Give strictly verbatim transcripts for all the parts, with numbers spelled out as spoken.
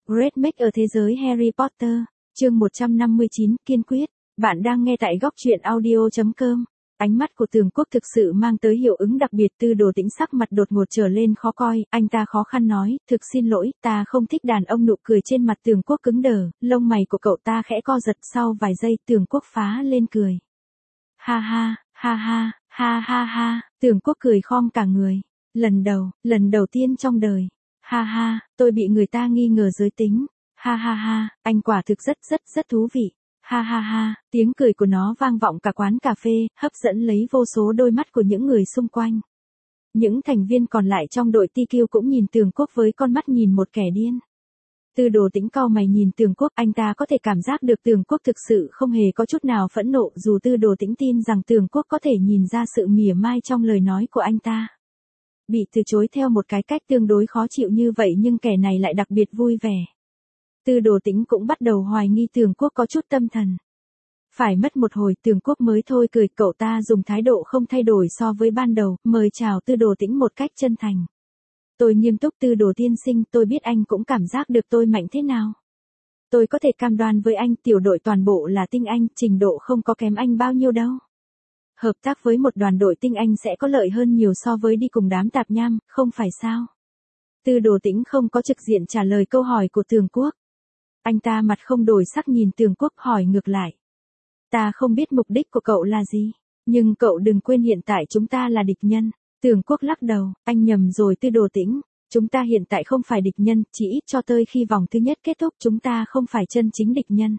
Great Make ở thế giới Harry Potter, chương một trăm năm mươi chín, kiên quyết. Bạn đang nghe tại góc truyện audio chấm com. Ánh mắt của Tường Quốc thực sự mang tới hiệu ứng đặc biệt. Tư Đồ Tĩnh sắc mặt đột ngột trở lên khó coi, anh ta khó khăn nói, thực xin lỗi, ta không thích đàn ông. Nụ cười trên mặt Tường Quốc cứng đờ, lông mày của cậu ta khẽ co giật. Sau vài giây Tường Quốc phá lên cười. Ha ha, ha ha, ha ha ha, Tường Quốc cười khom cả người. Lần đầu, lần đầu tiên trong đời. Ha ha, tôi bị người ta nghi ngờ giới tính. Ha ha ha, anh quả thực rất rất rất thú vị. Ha ha ha, tiếng cười của nó vang vọng cả quán cà phê, hấp dẫn lấy vô số đôi mắt của những người xung quanh. Những thành viên còn lại trong đội tê quy cũng nhìn Tường Quốc với con mắt nhìn một kẻ điên. Tư Đồ Tĩnh cau mày nhìn Tường Quốc, anh ta có thể cảm giác được Tường Quốc thực sự không hề có chút nào phẫn nộ, dù Tư Đồ Tĩnh tin rằng Tường Quốc có thể nhìn ra sự mỉa mai trong lời nói của anh ta. Bị từ chối theo một cái cách tương đối khó chịu như vậy nhưng kẻ này lại đặc biệt vui vẻ. Tư Đồ Tĩnh cũng bắt đầu hoài nghi Tường Quốc có chút tâm thần. Phải mất một hồi Tường Quốc mới thôi cười, cậu ta dùng thái độ không thay đổi so với ban đầu, mời chào Tư Đồ Tĩnh một cách chân thành. Tôi nghiêm túc, Tư Đồ tiên sinh, tôi biết anh cũng cảm giác được tôi mạnh thế nào. Tôi có thể cam đoan với anh, tiểu đội toàn bộ là tinh anh, trình độ không có kém anh bao nhiêu đâu. Hợp tác với một đoàn đội tinh anh sẽ có lợi hơn nhiều so với đi cùng đám tạp nham, không phải sao? Tư Đồ Tĩnh không có trực diện trả lời câu hỏi của Tường Quốc. Anh ta mặt không đổi sắc nhìn Tường Quốc hỏi ngược lại. Ta không biết mục đích của cậu là gì, nhưng cậu đừng quên hiện tại chúng ta là địch nhân. Tường Quốc lắc đầu, anh nhầm rồi Tư Đồ Tĩnh. Chúng ta hiện tại không phải địch nhân, chỉ ít cho tới khi vòng thứ nhất kết thúc chúng ta không phải chân chính địch nhân.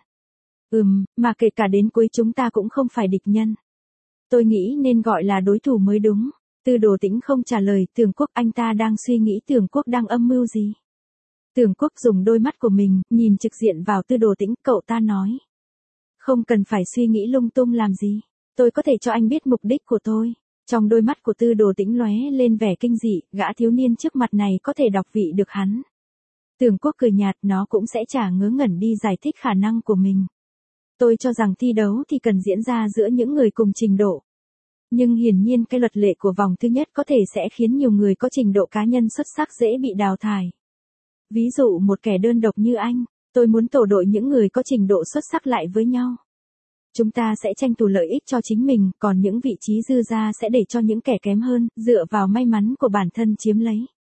Ừm, mà kể cả đến cuối chúng ta cũng không phải địch nhân. Tôi nghĩ nên gọi là đối thủ mới đúng. Tư Đồ Tĩnh không trả lời Tường Quốc, anh ta đang suy nghĩ Tường Quốc đang âm mưu gì. Tường Quốc dùng đôi mắt của mình, nhìn trực diện vào Tư Đồ Tĩnh, cậu ta nói. Không cần phải suy nghĩ lung tung làm gì. Tôi có thể cho anh biết mục đích của tôi. Trong đôi mắt của Tư Đồ Tĩnh lóe lên vẻ kinh dị, gã thiếu niên trước mặt này có thể đọc vị được hắn. Tường Quốc cười nhạt, nó cũng sẽ chả ngớ ngẩn đi giải thích khả năng của mình. Tôi cho rằng thi đấu thì cần diễn ra giữa những người cùng trình độ. Nhưng hiển nhiên cái luật lệ của vòng thứ nhất có thể sẽ khiến nhiều người có trình độ cá nhân xuất sắc dễ bị đào thải. Ví dụ một kẻ đơn độc như anh, tôi muốn tổ đội những người có trình độ xuất sắc lại với nhau. Chúng ta sẽ tranh thủ lợi ích cho chính mình, còn những vị trí dư ra sẽ để cho những kẻ kém hơn, dựa vào may mắn của bản thân chiếm lấy.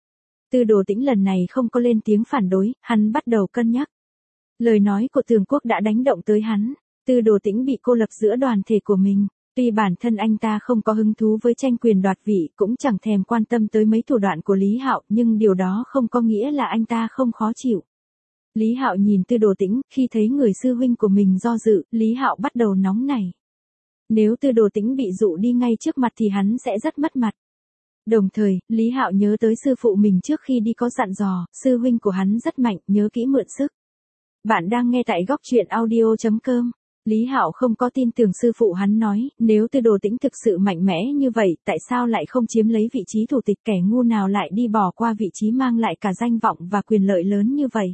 Tư Đồ Tĩnh lần này không có lên tiếng phản đối, hắn bắt đầu cân nhắc. Lời nói của Tường Quốc đã đánh động tới hắn. Tư Đồ Tĩnh bị cô lập giữa đoàn thể của mình. Tuy bản thân anh ta không có hứng thú với tranh quyền đoạt vị, cũng chẳng thèm quan tâm tới mấy thủ đoạn của Lý Hạo, nhưng điều đó không có nghĩa là anh ta không khó chịu. Lý Hạo nhìn Tư Đồ Tĩnh, khi thấy người sư huynh của mình do dự, Lý Hạo bắt đầu nóng nảy. Nếu Tư Đồ Tĩnh bị dụ đi ngay trước mặt thì hắn sẽ rất mất mặt. Đồng thời, Lý Hạo nhớ tới sư phụ mình trước khi đi có dặn dò, sư huynh của hắn rất mạnh, nhớ kỹ mượn sức. Bạn đang nghe tại góc truyện audio chấm com. Lý Hạo không có tin tưởng sư phụ hắn nói, nếu Tư Đồ Tĩnh thực sự mạnh mẽ như vậy, tại sao lại không chiếm lấy vị trí thủ tịch, kẻ ngu nào lại đi bỏ qua vị trí mang lại cả danh vọng và quyền lợi lớn như vậy.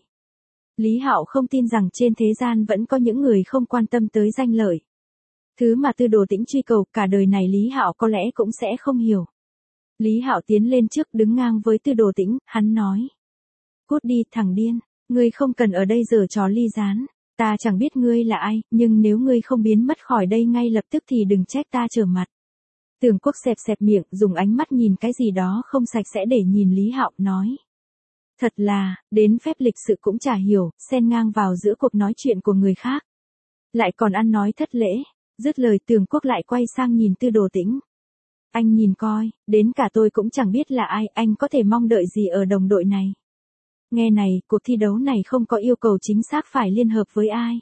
Lý Hạo không tin rằng trên thế gian vẫn có những người không quan tâm tới danh lợi. Thứ mà Tư Đồ Tĩnh truy cầu cả đời này Lý Hạo có lẽ cũng sẽ không hiểu. Lý Hạo tiến lên trước đứng ngang với Tư Đồ Tĩnh, hắn nói. Cút đi thằng điên, ngươi không cần ở đây giở trò ly gián. Ta chẳng biết ngươi là ai, nhưng nếu ngươi không biến mất khỏi đây ngay lập tức thì đừng trách ta trở mặt. Tường Quốc xẹp xẹp miệng, dùng ánh mắt nhìn cái gì đó không sạch sẽ để nhìn Lý Hạo, nói. Thật là, đến phép lịch sự cũng chả hiểu, xen ngang vào giữa cuộc nói chuyện của người khác. Lại còn ăn nói thất lễ, dứt lời Tường Quốc lại quay sang nhìn Tư Đồ Tĩnh. Anh nhìn coi, đến cả tôi cũng chẳng biết là ai, anh có thể mong đợi gì ở đồng đội này. Nghe này, cuộc thi đấu này không có yêu cầu chính xác phải liên hợp với ai.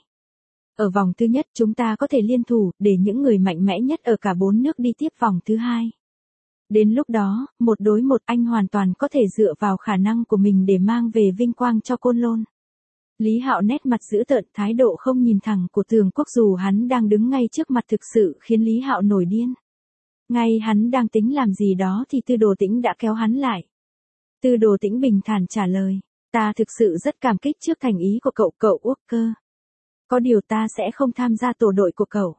Ở vòng thứ nhất chúng ta có thể liên thủ, để những người mạnh mẽ nhất ở cả bốn nước đi tiếp vòng thứ hai. Đến lúc đó, một đối một anh hoàn toàn có thể dựa vào khả năng của mình để mang về vinh quang cho Côn Lôn. Lý Hạo nét mặt dữ tợn, thái độ không nhìn thẳng của Tường Quốc dù hắn đang đứng ngay trước mặt thực sự khiến Lý Hạo nổi điên. Ngay hắn đang tính làm gì đó thì Tư Đồ Tĩnh đã kéo hắn lại. Tư Đồ Tĩnh bình thản trả lời. Ta thực sự rất cảm kích trước thành ý của cậu, cậu Walker. Có điều ta sẽ không tham gia tổ đội của cậu.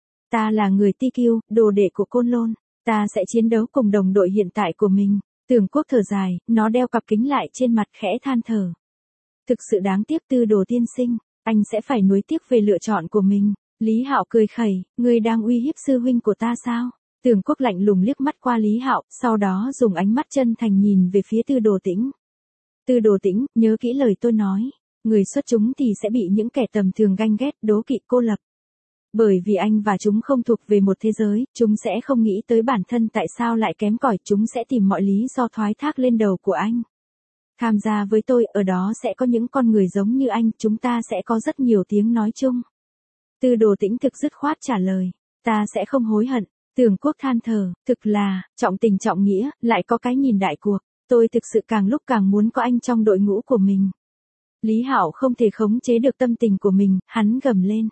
Ta là người tê quy, đồ đệ của Côn Lôn. Ta sẽ chiến đấu cùng đồng đội hiện tại của mình. Tường Quốc thở dài, nó đeo cặp kính lại trên mặt khẽ than thở. thực sự đáng tiếc Tư Đồ tiên sinh, anh sẽ phải nuối tiếc về lựa chọn của mình. Lý Hạo cười khẩy, ngươi đang uy hiếp sư huynh của ta sao? Tưởng Quốc lạnh lùng liếc mắt qua Lý Hạo, sau đó dùng ánh mắt chân thành nhìn về phía Tư Đồ Tĩnh. Tư Đồ Tĩnh, nhớ kỹ lời tôi nói, người xuất chúng thì sẽ bị những kẻ tầm thường ganh ghét, đố kỵ, cô lập. Bởi vì anh và chúng không thuộc về một thế giới, chúng sẽ không nghĩ tới bản thân tại sao lại kém cỏi, chúng sẽ tìm mọi lý do thoái thác lên đầu của anh. Tham gia với tôi, ở đó sẽ có những con người giống như anh, chúng ta sẽ có rất nhiều tiếng nói chung. Tư Đồ Tĩnh thực dứt khoát trả lời, ta sẽ không hối hận. Tưởng Quốc than thở, thực là, trọng tình trọng nghĩa, lại có cái nhìn đại cuộc, tôi thực sự càng lúc càng muốn có anh trong đội ngũ của mình. Lý Hạo không thể khống chế được tâm tình của mình, hắn gầm lên.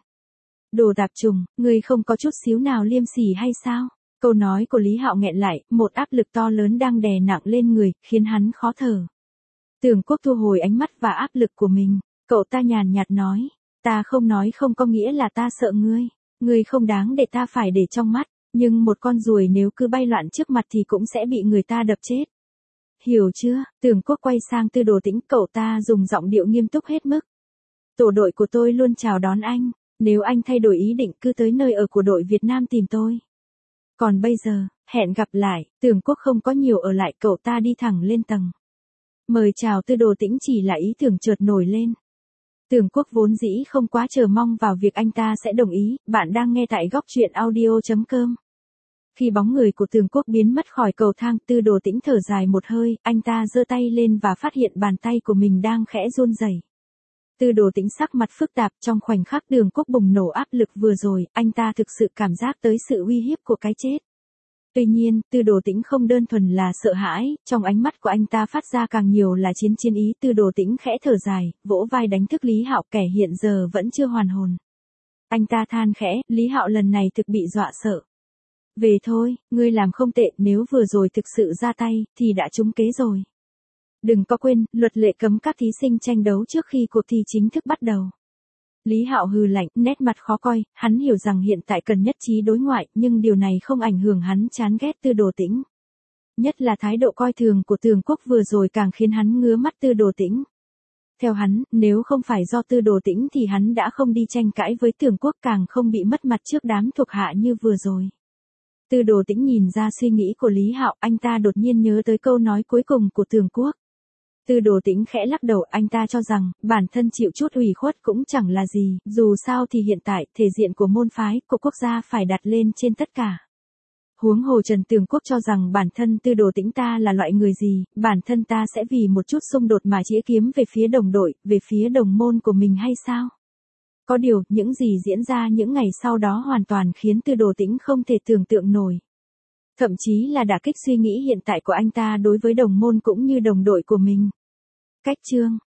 Đồ tạp trùng, ngươi không có chút xíu nào liêm sỉ hay sao? Câu nói của Lý Hạo nghẹn lại, một áp lực to lớn đang đè nặng lên người, khiến hắn khó thở. Tưởng Quốc thu hồi ánh mắt và áp lực của mình, cậu ta nhàn nhạt nói, ta không nói không có nghĩa là ta sợ ngươi, ngươi không đáng để ta phải để trong mắt, nhưng một con ruồi nếu cứ bay loạn trước mặt thì cũng sẽ bị người ta đập chết. Hiểu chưa? Tưởng Quốc quay sang Tư Đồ Tĩnh, cậu ta dùng giọng điệu nghiêm túc hết mức. Tổ đội của tôi luôn chào đón anh, nếu anh thay đổi ý định cứ tới nơi ở của đội Việt Nam tìm tôi. Còn bây giờ, hẹn gặp lại. Tưởng Quốc không có nhiều ở lại, cậu ta đi thẳng lên tầng. Mời chào Tư Đồ Tĩnh chỉ là ý tưởng chợt nổi lên. Tưởng Quốc vốn dĩ không quá chờ mong vào việc anh ta sẽ đồng ý, bạn đang nghe tại góc truyện audio chấm com. Khi bóng người của Tưởng Quốc biến mất khỏi cầu thang, Tư Đồ Tĩnh thở dài một hơi, anh ta giơ tay lên và phát hiện bàn tay của mình đang khẽ run rẩy. Tư Đồ Tĩnh sắc mặt phức tạp, trong khoảnh khắc Tưởng Quốc bùng nổ áp lực vừa rồi, anh ta thực sự cảm giác tới sự uy hiếp của cái chết. Tuy nhiên, Tư Đồ Tĩnh không đơn thuần là sợ hãi, trong ánh mắt của anh ta phát ra càng nhiều là chiến chiến ý. Tư Đồ Tĩnh khẽ thở dài, vỗ vai đánh thức Lý Hạo, kẻ hiện giờ vẫn chưa hoàn hồn. Anh ta than khẽ, Lý Hạo lần này thực bị dọa sợ. Về thôi, ngươi làm không tệ, nếu vừa rồi thực sự ra tay, thì đã trúng kế rồi. Đừng có quên, luật lệ cấm các thí sinh tranh đấu trước khi cuộc thi chính thức bắt đầu. Lý Hạo hừ lạnh, nét mặt khó coi, hắn hiểu rằng hiện tại cần nhất trí đối ngoại, nhưng điều này không ảnh hưởng hắn chán ghét Tư Đồ Tĩnh. Nhất là thái độ coi thường của Tưởng Quốc vừa rồi càng khiến hắn ngứa mắt Tư Đồ Tĩnh. Theo hắn, nếu không phải do Tư Đồ Tĩnh thì hắn đã không đi tranh cãi với Tưởng Quốc, càng không bị mất mặt trước đám thuộc hạ như vừa rồi. Tư Đồ Tĩnh nhìn ra suy nghĩ của Lý Hạo, anh ta đột nhiên nhớ tới câu nói cuối cùng của Tưởng Quốc. Tư Đồ Tĩnh khẽ lắc đầu, anh ta cho rằng, bản thân chịu chút ủy khuất cũng chẳng là gì, dù sao thì hiện tại, thể diện của môn phái, của quốc gia phải đặt lên trên tất cả. Huống hồ Trần Tưởng Quốc cho rằng bản thân Tư Đồ Tĩnh ta là loại người gì, bản thân ta sẽ vì một chút xung đột mà chĩa kiếm về phía đồng đội, về phía đồng môn của mình hay sao? Có điều, những gì diễn ra những ngày sau đó hoàn toàn khiến Tư Đồ Tĩnh không thể tưởng tượng nổi. Thậm chí là đả kích suy nghĩ hiện tại của anh ta đối với đồng môn cũng như đồng đội của mình. Cách chương